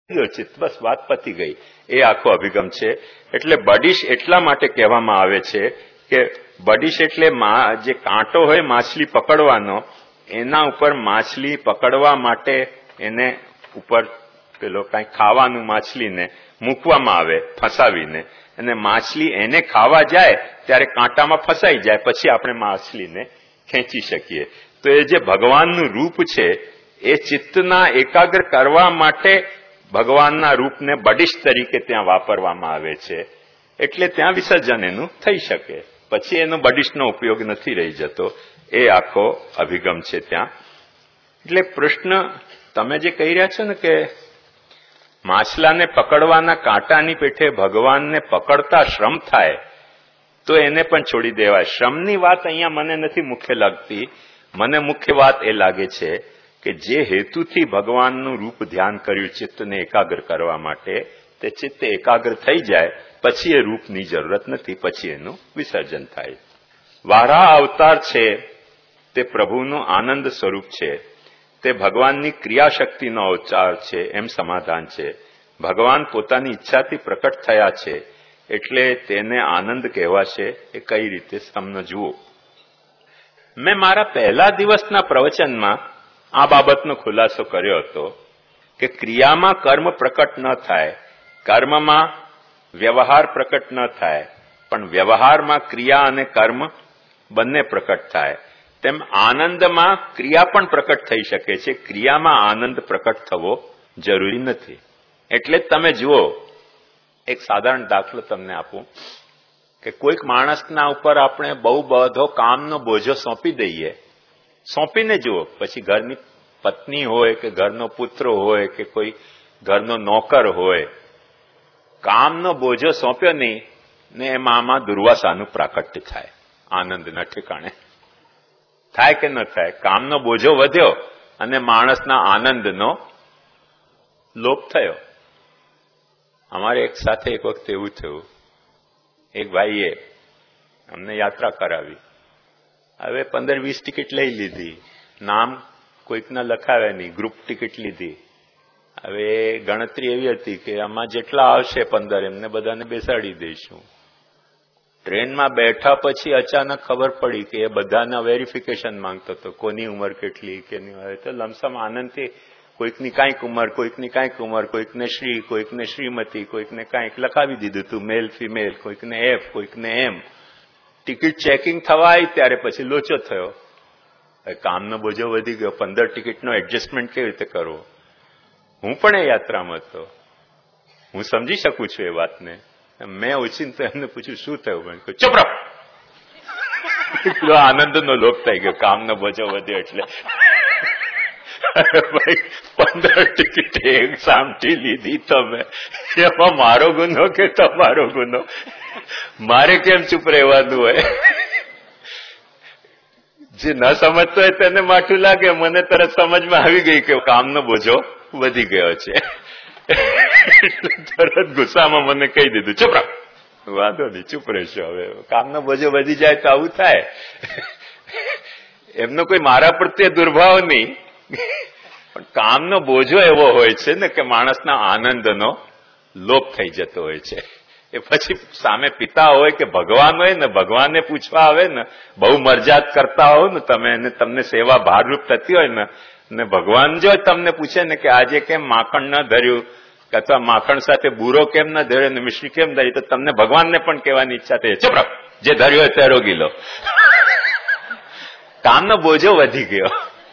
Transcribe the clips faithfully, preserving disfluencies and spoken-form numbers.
ચિત્ત બસ વાત પતી ગઈ. એ આખો અભિગમ છે. એટલે બડીશ એટલા માટે કહેવામાં આવે છે કે બડીશ એટલે જે કાંટો હોય માછલી પકડવાનો, એના ઉપર માછલી પકડવા માટે એને ઉપર પેલો કઈ ખાવાનું માછલીને મૂકવામાં આવે ફસાવીને, અને માછલી એને ખાવા જાય ત્યારે કાંટામાં ફસાઈ જાય, પછી આપણે માછલીને ખેંચી શકીએ. તો એ જે ભગવાનનું રૂપ છે એ ચિત્તના એકાગ્ર કરવા માટે ભગવાનના રૂપને બડીશ તરીકે ત્યાં વાપરવામાં આવે છે. એટલે ત્યાં વિસર્જન એનું થઈ શકે, પછી એનો બડીશનો ઉપયોગ નથી રહી જતો. એ આખો અભિગમ છે ત્યાં. એટલે પ્રશ્ન તમે જે કહી રહ્યા છો ને કે માછલાને પકડવાના કાંટાની પેઠે ભગવાનને પકડતા શ્રમ થાય તો એને પણ છોડી દેવાય. શ્રમની વાત અહીંયા મને નથી મુખ્ય લાગતી. મને મુખ્ય વાત એ લાગે છે કે જે હેતુથી ભગવાનનું રૂપ ધ્યાન કર્યું ચિત્તને એકાગ્ર કરવા માટે, તે ચિત્ત એકાગ્ર થઈ જાય પછી એ રૂપની જરૂરત નથી, પછી એનું વિસર્જન થાય. વારાહ અવતાર છે તે પ્રભુનું આનંદ સ્વરૂપ છે, તે ભગવાનની ક્રિયાશક્તિનો અવતાર છે એમ સમાધાન છે. ભગવાન પોતાની ઈચ્છાથી પ્રકટ થયા છે એટલે તેને આનંદ કહેવાશે. એ કઈ રીતે સમજવું? મેં મારા પહેલા દિવસના પ્રવચનમાં આ બાબતનો ખુલાસો કર્યો હતો કે ક્રિયામાં કર્મ પ્રકટ ન થાય, કર્મમાં વ્યવહાર પ્રકટ ન થાય, પણ વ્યવહારમાં ક્રિયા અને કર્મ બંને પ્રકટ થાય. તેમ આનંદમાં ક્રિયા પણ પ્રકટ થઈ શકે છે, ક્રિયામાં આનંદ પ્રકટ થવો જરૂરી નથી. એટલે તમે જુઓ, એક સાધારણ દાખલો તમને આપું કે કોઈક માણસના ઉપર આપણે બહુ બધો કામનો બોજો સોંપી દઈએ, સોંપીને જુઓ, પછી ઘરની પત્ની હોય કે ઘરનો પુત્ર હોય કે કોઈ ઘરનો નોકર હોય, કામનો બોજો સોંપ્યો નહીં ને એમાં આમાં દુર્વાસાનું પ્રાકટ્ય થાય, આનંદના ઠેકાણે થાય કે ન થાય? કામનો બોજો વધ્યો અને માણસના આનંદનો લોપ થયો. અમારે એક સાથે એક વખત એવું થયું, એક ભાઈએ અમને યાત્રા કરાવી. હવે પંદર વીસ ટિકિટ લઈ લીધી, નામ કોઈકના લખાવે નહીં, ગ્રુપ ટિકિટ લીધી. હવે ગણતરી એવી હતી કે આમાં જેટલા આવશે પંદર એમને બધાને બેસાડી દઈશું. ટ્રેનમાં બેઠા પછી અચાનક ખબર પડી કે એ બધાના વેરિફિકેશન માંગતો હતો, કોની ઉંમર કેટલી કેની હોય. તો લમસમ આનંદથી કોઈકની કાંઈક ઉંમર, કોઈકની કાંઈક ઉંમર, કોઈકને શ્રી, કોઈકને શ્રીમતી, કોઈકને કાંઈક લખાવી દીધું હતું, મેલ ફિમેલ, કોઈકને એફ, કોઈકને એમ. ટિકિટ ચેકિંગ થવા આવી ત્યારે પછી લોચો થયો. કામનો બોજો વધી ગયો, પંદર ટિકિટનો એડજસ્ટમેન્ટ કેવી રીતે કરવો? હું પણ એ યાત્રામાં હતો, હું સમજી શકું છું એ વાતને. મેં ઓછીને તો એમને પૂછ્યું શું થયું? ચૂપ રહો. આનંદનો લોપ થઈ ગયો, કામનો બોજો વધ્યો એટલે. ભાઈ પંદર ટિકિટ એક સામટી લીધી તમે, એમાં મારો ગુનો કે તમારો ગુનો? મારે કેમ ચૂપ રહેવાનું હોય? જે ન સમજતો હોય તેને માઠું લાગે, મને તરત સમજમાં આવી ગઈ કે કામનો બોજો વધી ગયો છે. તરત ગુસ્સામાં મને કહી દીધું ચૂપ રહો. વાંધો નહીં, ચૂપ રહેશો. હવે કામનો બોજો વધી જાય તો આવું થાય. એમનો કોઈ મારા પ્રત્યે દુર્ભાવ નહીં, પણ કામનો બોજો એવો હોય છે ને કે માણસના આનંદનો લોપ થઈ જતો હોય છે. એ પછી સામે પિતા હોય કે ભગવાન હોય ને, ભગવાનને પૂછવા આવે ને, બહુ મરજાત કરતા હો ને તમે, અને તમને સેવા ભારરૂપ થતી હોય ને, ને ભગવાન જો તમને પૂછે ને કે આજે કેમ માખણ ન ધર્યું, અથવા માખણ સાથે બુરો કેમ ન ધર્યો ને મિશ્રી કેમ ધરી, તો તમને ભગવાનને પણ કહેવાની ઈચ્છા થઈ, ચૂપ રહો, જે ધર્યો હોય તે રોગી લો. કામનો બોજો વધી ગયો.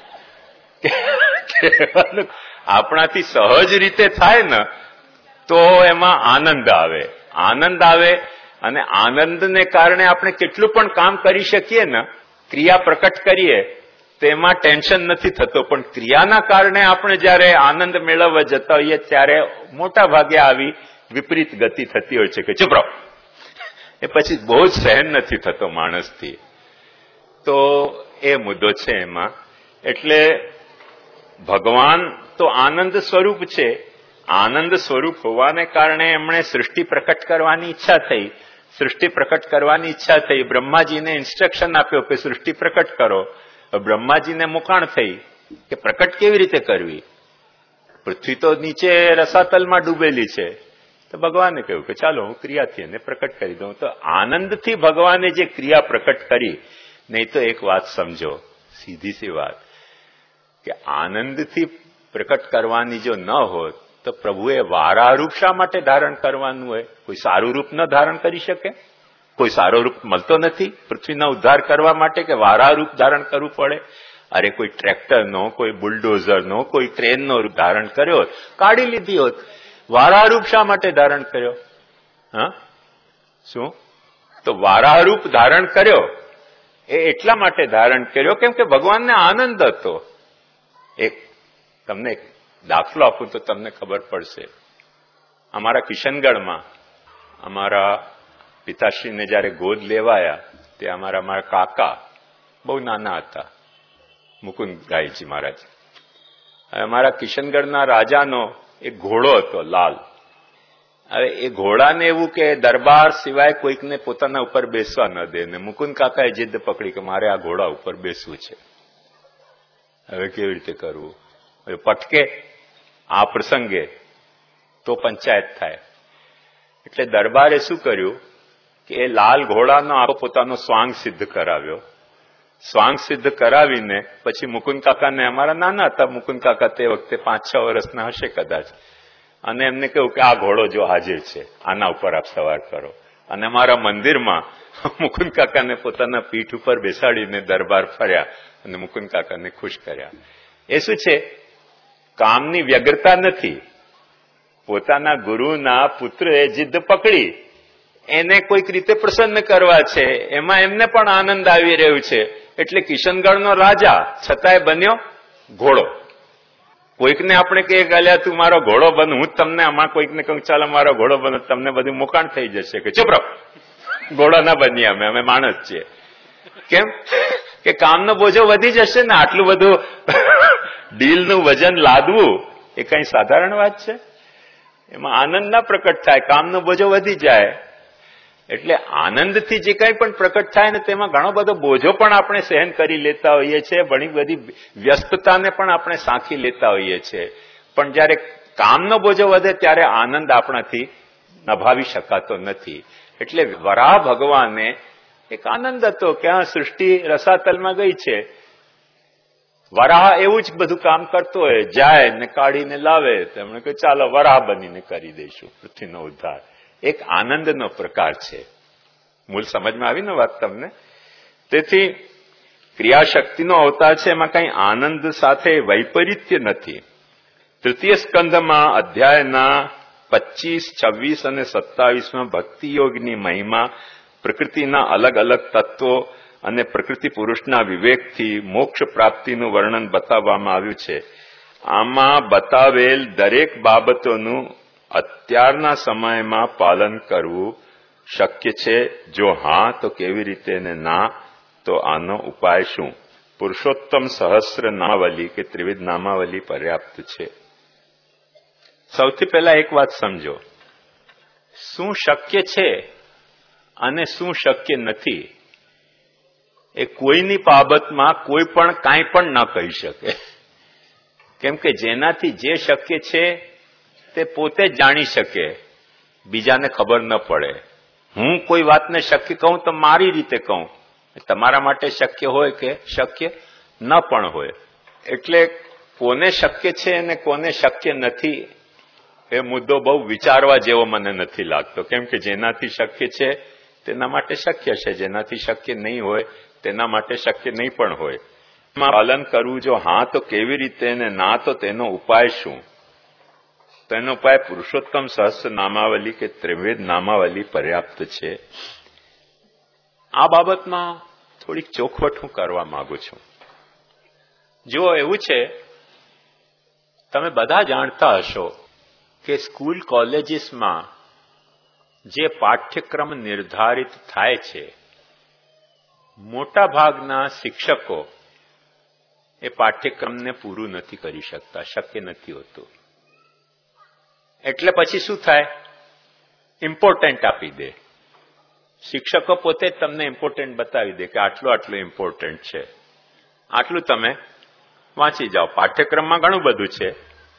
આપણાથી સહજ રીતે થાય ને તો એમાં આનંદ આવે, આનંદ આવે. અને આનંદને કારણે આપણે કેટલું પણ કામ કરી શકીએ ને, ક્રિયા પ્રકટ કરીએ તેમાં ટેન્શન નથી થતો. પણ ક્રિયાના કારણે આપણે જયારે આનંદ મેળવવા જતા હોઈએ ત્યારે મોટા ભાગે આવી વિપરીત ગતિ થતી હોય છે કે ચૂપ રહો. એ પછી બહુ જ સહન નથી થતો માણસથી. તો એ મુદ્દો છે એમાં. એટલે ભગવાન તો આનંદ સ્વરૂપ છે. આનંદ સ્વરૂપ હોવાને કારણે એમણે સૃષ્ટિ પ્રકટ કરવાની ઈચ્છા થઈ. સૃષ્ટિ પ્રકટ કરવાની ઈચ્છા થઈ, બ્રહ્માજીને ઇન્સ્ટ્રક્શન આપ્યો કે સૃષ્ટિ પ્રકટ કરો. બ્રહ્માજીને મુકાણ થઈ કે પ્રકટ કેવી રીતે કરવી? પૃથ્વી તો નીચે રસાતલમાં ડૂબેલી છે. તો ભગવાને કહ્યું કે ચાલો હું ક્રિયાથી એને પ્રકટ કરી દઉં. તો આનંદથી ભગવાને જે ક્રિયા પ્રકટ કરી, નહીં તો એક વાત સમજો, સીધી સી વાત, કે આનંદથી પ્રકટ કરવાની જો ન હોત તો પ્રભુએ વારા રૂપ શા માટે ધારણ કરવાનું હોય? કોઈ સારું રૂપ ન ધારણ કરી શકે? કોઈ સારો રૂપ મળતો નથી પૃથ્વીનો ઉદ્ધાર કરવા માટે કે વારા રૂપ ધારણ કરવું પડે? અરે કોઈ ટ્રેક્ટરનો, કોઈ બુલડોઝરનો, કોઈ ટ્રેનનો રૂપ ધારણ કર્યો હોત, કાઢી લીધી હોત. વારા રૂપ શા માટે ધારણ કર્યો? હા, શું? તો વારા રૂપ ધારણ કર્યો એ એટલા માટે ધારણ કર્યો કેમ કે ભગવાનને આનંદ હતો. એક તમને એક દાખલો આપું તો તમને ખબર પડશે. અમારા કિશનગઢમાં અમારા પિતાશ્રીને જયારે ગોદ લેવાયા, તે અમારા મારા કાકા બહુ નાના હતા, મુકુંદ ગાયજી મહારાજ. અમારા કિશનગઢના રાજાનો એક ઘોડો હતો લાલ. હવે એ ઘોડાને એવું કે દરબાર સિવાય કોઈકને પોતાના ઉપર બેસવા ન દે, ને મુકુંદ કાકાએ જીદ પકડી કે મારે આ ઘોડા ઉપર બેસવું છે. હવે કેવી રીતે કરવું? હવે પટકે આ પ્રસંગે તો પંચાયત થાય. એટલે દરબારે શું કર્યું કે એ લાલ ઘોડાનો આખો પોતાનો સ્વાંગ સિદ્ધ કરાવ્યો. સ્વાંગ સિદ્ધ કરાવીને પછી મુકુંદ કાકાને, અમારા નાના હતા મુકુંદ કાકા તે વખતે પાંચ છ વર્ષના હશે કદાચ, અને એમને કહ્યું કે આ ઘોડો જો હાજર છે, આના ઉપર આપ સવાર કરો. અને અમારા મંદિરમાં મુકુંદ કાકાને પોતાના પીઠ ઉપર બેસાડીને દરબાર ફર્યા અને મુકુંદ કાકાને ખુશ કર્યા. એ શું છે? કામની વ્યગ્રતા નથી. પોતાના ગુરુના પુત્રએ જીદ પકડી, એને કોઈક રીતે પ્રસન્ન કરવા છે, એમાં એમને પણ આનંદ આવી રહ્યું છે. એટલે કિશનગઢનો રાજા છતાંય બન્યો ઘોડો. કોઈકને આપણે કહીએ કે અલ્યા તું મારો ઘોડો બન, હું તમને આમાં કોઈકને કહું ચાલો મારો ઘોડો બનો, તમને બધું મોકાણ થઈ જશે કે ચૂપ રહો, ઘોડો ના બનીએ અમે, અમે માણસ છીએ. કેમ કે કામનો બોજો વધી જશે ને. આટલું બધું ડીલનું વજન લાદવું એ કઈ સાધારણ વાત છે? એમાં આનંદ ના પ્રકટ થાય, કામનો બોજો વધી જાય. એટલે આનંદથી જે કંઈ પણ પ્રકટ થાય ને તેમાં ઘણો બધો બોજો પણ આપણે સહન કરી લેતા હોઈએ છીએ, ઘણી બધી વ્યસ્તતાને પણ આપણે સાંખી લેતા હોઈએ છીએ. પણ જયારે કામનો બોજો વધે ત્યારે આનંદ આપણાથી નભાવી શકાતો નથી. એટલે વરાહ ભગવાને એક આનંદ હતો કે આ સૃષ્ટિ રસાતલમાં ગઈ છે. વરાહ એવું જ બધું કામ કરતો હોય, જાય ને કાઢીને લાવે. તેમણે કહ્યું ચાલો વરાહ બનીને કરી દઈશું પૃથ્વીનો ઉદ્ધાર. એક આનંદનો પ્રકાર છે. મૂળ સમજમાં આવી ને વાત તમને? તેથી ક્રિયાશક્તિનો અવતાર છે, એમાં કઈ આનંદ સાથે વૈપરીત્ય નથી. તૃતીય સ્કંધમાં અધ્યાયના પચીસ, છવ્વીસ અને સત્તાવીસમાં ભક્તિ યોગની મહિમા, પ્રકૃતિના અલગ અલગ તત્વો અને પ્રકૃતિ પુરુષના વિવેકથી મોક્ષ પ્રાપ્તિનું વર્ણન બતાવવામાં આવ્યું છે. આમાં બતાવેલ દરેક બાબતોનું અત્યારના સમયમાં પાલન કરવું શક્ય છે? જો હા તો કેવી રીતે, ને ના તો આનો ઉપાય શું? પુરુષોત્તમ સહસ્ર નામાવલી કે ત્રિવિધ નામાવલી પર્યાપ્ત છે? સૌથી પહેલા એક વાત સમજો, શું શક્ય છે અને શું શક્ય નથી એ કોઈની બાબતમાં કોઈ પણ કાંઈ પણ ન કહી શકે. કેમ કે જેનાથી જે શક્ય છે તે પોતે જ જાણી શકે, બીજાને ખબર ન પડે. હું કોઈ વાતને શક્ય કહું તો મારી રીતે કહું, તમારા માટે શક્ય હોય કે શક્ય ન પણ હોય. એટલે કોને શક્ય છે અને કોને શક્ય નથી એ મુદ્દો બહુ વિચારવા જેવો મને નથી લાગતો. કેમ કે જેનાથી શક્ય છે તેના માટે શક્ય છે, જેનાથી શક્ય નહીં હોય તેના માટે શક્ય નહીં પણ હોય. પાલન કરવું જો હા તો કેવી રીતે, ને ના તો તેનો ઉપાય શું? તેનો ઉપાય પુરુષોત્તમ સહસ્ર નામાવલી કે ત્રિવેદ નામાવલી પર્યાપ્ત છે. આ બાબતમાં થોડીક ચોખવટ હું કરવા માંગુ છું. જો એવું છે, તમે બધા જાણતા હશો કે સ્કૂલ કોલેજીસમાં જે પાઠ્યક્રમ નિર્ધારિત થાય છે, મોટા ભાગના શિક્ષકો એ પાઠ્યક્રમને પૂરું નથી કરી શકતા, શક્ય નથી હોતું. એટલે પછી શું થાય? ઇમ્પોર્ટન્ટ આપી દે. શિક્ષકો પોતે જ તમને ઇમ્પોર્ટન્ટ બતાવી દે કે આટલું આટલું ઇમ્પોર્ટન્ટ છે, આટલું તમે વાંચી જાઓ. પાઠ્યક્રમમાં ઘણું બધું છે,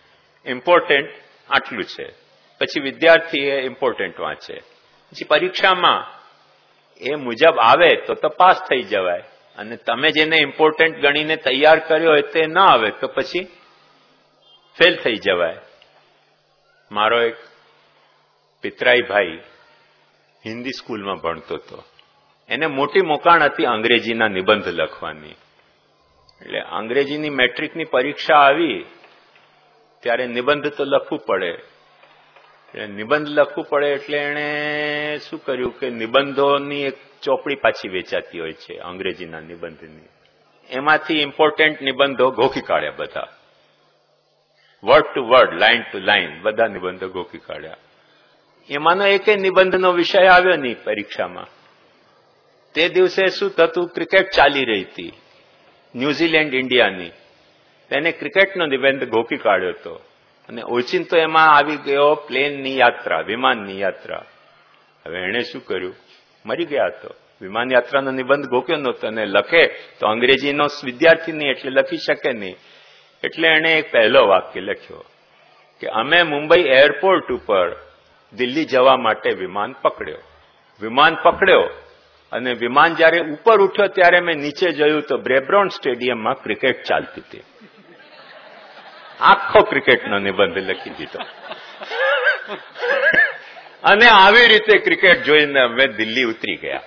ઇમ્પોર્ટન્ટ આટલું છે, પછી વિદ્યાર્થી એ ઇમ્પોર્ટન્ટ વાંચે, પછી પરીક્ષામાં એ મુજબ આવે તો તો પાસ થઈ જવાય, અને તમે જેને ઇમ્પોર્ટન્ટ ગણીને તૈયાર કર્યો હોય તે ન આવે તો પછી ફેલ થઈ જવાય. મારો એક પિતરાઈ ભાઈ હિન્દી સ્કૂલમાં ભણતો હતો, એને મોટી મોકાણ હતી અંગ્રેજીના નિબંધ લખવાની. એટલે અંગ્રેજીની મેટ્રિકની પરીક્ષા આવી ત્યારે નિબંધ તો લખવું પડે, એટલે નિબંધ લખવું પડે એટલે એણે શું કર્યું કે નિબંધોની એક ચોપડી પાછી વેચાતી હોય છે અંગ્રેજીના નિબંધની, એમાંથી ઇમ્પોર્ટન્ટ નિબંધો ગોખી કાઢ્યા બધા, word to word, line to line બધા નિબંધો ગોખી કાઢ્યા. એમાંનો એકે નિબંધનો વિષય આવ્યો નહીં પરીક્ષામાં. તે દિવસે શું થતું, ક્રિકેટ ચાલી રહી હતી ન્યુઝીલેન્ડ ઇન્ડિયાની, તેને ક્રિકેટનો નિબંધ ગોખી કાઢ્યો હતો, અને ઓચિંતો એમાં આવી ગયો પ્લેનની યાત્રા, વિમાનની યાત્રા. હવે એણે શું કર્યું, મરી ગયા હતો, વિમાન યાત્રાનો નિબંધ ગોખ્યો નહોતો, અને લખે તો અંગ્રેજીનો વિદ્યાર્થી નહીં એટલે લખી શકે નહીં. એટલે એણે એક પહેલો વાક્ય લખ્યો કે અમે મુંબઈ એરપોર્ટ ઉપર દિલ્હી જવા માટે વિમાન પકડ્યો. વિમાન પકડ્યો અને વિમાન જયારે ઉપર ઉઠ્યો ત્યારે મેં નીચે જોયું તો બ્રેબ્રોન સ્ટેડિયમમાં ક્રિકેટ ચાલતી હતી. આખો ક્રિકેટનો નિબંધ લખી દીધો, અને આવી રીતે ક્રિકેટ જોઈને અમે દિલ્હી ઉતરી ગયા.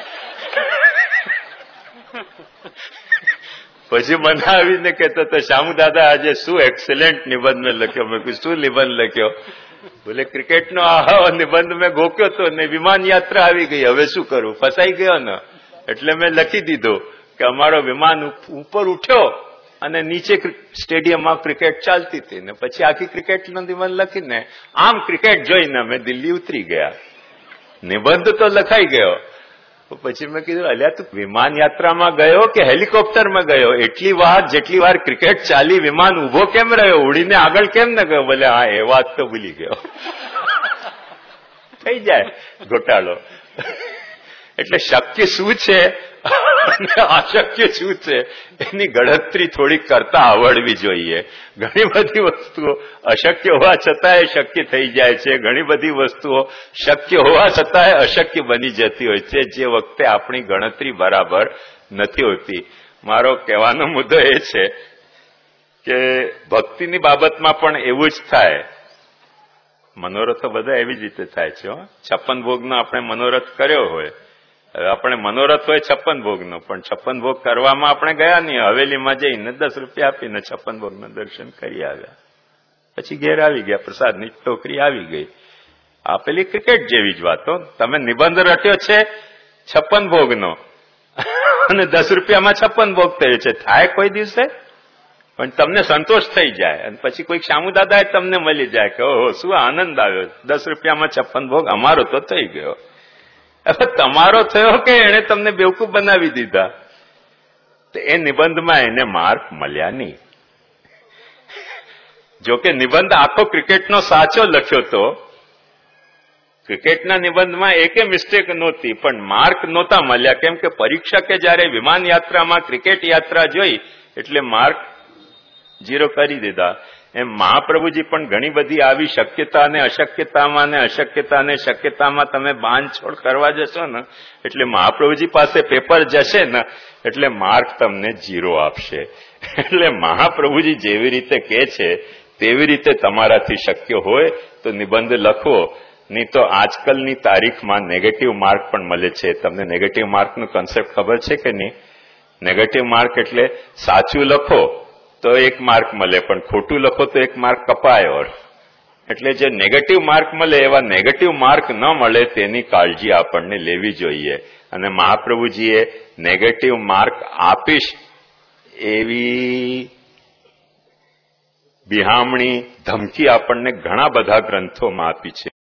પછી મને આવીને કહેતો તો શ્યામુ દાદા આજે શું એક્સેલન્ટ નિબંધ લખ્યો. મેં કીધું શું નિબંધ લખ્યો? બોલે ક્રિકેટનો આ નિબંધ મેં ગોખ્યો તો ને વિમાન યાત્રા આવી ગઈ, હવે શું કરું, ફસાઈ ગયો ને. એટલે મેં લખી દીધો કે અમારો વિમાન ઉપર ઉઠ્યો અને નીચે સ્ટેડિયમમાં ક્રિકેટ ચાલતી હતી, ને પછી આખી ક્રિકેટનો નિબંધ લખીને આમ ક્રિકેટ જોઈને અમે દિલ્હી ઉતરી ગયા. નિબંધ તો લખાઈ ગયો. પછી મેં કીધું અલ્યા તું વિમાન યાત્રામાં ગયો કે હેલિકોપ્ટરમાં ગયો? એટલી વાર જેટલી વાર ક્રિકેટ ચાલી વિમાન ઉભો કેમ રહ્યો, ઉડીને આગળ કેમ ન ગયો? બોલે હા એ વાત તો ભૂલી ગયો. થઈ જાય ઘોટાળો. એટલે શક્ય શું છે અને અશક્ય શું છે એની ગણતરી થોડી કરતા આવડવી જોઈએ. ઘણી બધી વસ્તુઓ અશક્ય હોવા છતાંય શક્ય થઈ જાય છે, ઘણી બધી વસ્તુઓ શક્ય હોવા છતાંય અશક્ય બની જતી હોય છે, જે વખતે આપણી ગણતરી બરાબર નથી હોતી. મારો કહેવાનો મુદ્દો એ છે કે ભક્તિની બાબતમાં પણ એવું જ થાય. મનોરથો બધા એવી જ રીતે થાય છે. છપ્પન ભોગનો આપણે મનોરથ કર્યો હોય, હવે આપણે મનોરથ હોય છપ્પન ભોગનો, પણ છપ્પન ભોગ કરવામાં આપણે ગયા નહીં, હવેલીમાં જઈને દસ રૂપિયા આપીને છપ્પન ભોગના દર્શન કરી આવ્યા, પછી ઘેર આવી ગયા, પ્રસાદની ટોકરી આવી ગઈ. આ પેલી ક્રિકેટ જેવી જ વાતો. તમે નિબંધ રટ્યો છે છપ્પન ભોગનો અને દસ રૂપિયામાં છપ્પન ભોગ થયો છે, થાય કોઈ દિવસે? પણ તમને સંતોષ થઈ જાય, અને પછી કોઈક શ્યામુ દાદા તમને મળી જાય કે ઓહો શું આનંદ આવ્યો, દસ રૂપિયામાં છપ્પન ભોગ અમારો તો થઈ ગયો. હવે તમારો થયો કે એને તમને બેવકૂફ બનાવી દીધા? તો એ નિબંધમાં એને માર્ક મળ્યા નહીં. જોકે નિબંધ આખો ક્રિકેટનો સાચો લખ્યો તો, ક્રિકેટના નિબંધમાં એકે મિસ્ટેક નહોતી, પણ માર્ક નહોતા મળ્યા. કેમ કે પરીક્ષકે જયારે વિમાન યાત્રામાં ક્રિકેટ યાત્રા જોઈ એટલે માર્ક ઝીરો કરી દીધા. એમ મહાપ્રભુજી પણ ઘણી બધી આવી શક્યતા અને અશક્યતામાં ને અશક્યતા અને શક્યતામાં તમે બાંધછોડ કરવા જશો ને એટલે મહાપ્રભુજી પાસે પેપર જશે ને એટલે માર્ક તમને ઝીરો આપશે. એટલે મહાપ્રભુજી જેવી રીતે કહે છે તેવી રીતે તમારાથી શક્ય હોય તો નિબંધ લખવો, નહીં તો આજકાલની તારીખમાં નેગેટિવ માર્ક પણ મળે છે. તમને નેગેટિવ માર્કનું કન્સેપ્ટ ખબર છે કે નહીં? નેગેટિવ માર્ક એટલે સાચું લખો તો એક માર્ક મળે, પણ ખોટું લખો તો એક માર્ક કપાય. એટલે જે નેગેટિવ માર્ક મળે એવા નેગેટિવ માર્ક ન મળે તેની કાળજી આપણને લેવી જોઈએ. અને મહાપ્રભુજીએ નેગેટિવ માર્ક આપીશ એવી બિહામણી ધમકી આપણને ઘણા બધા ગ્રંથોમાં આપી છે.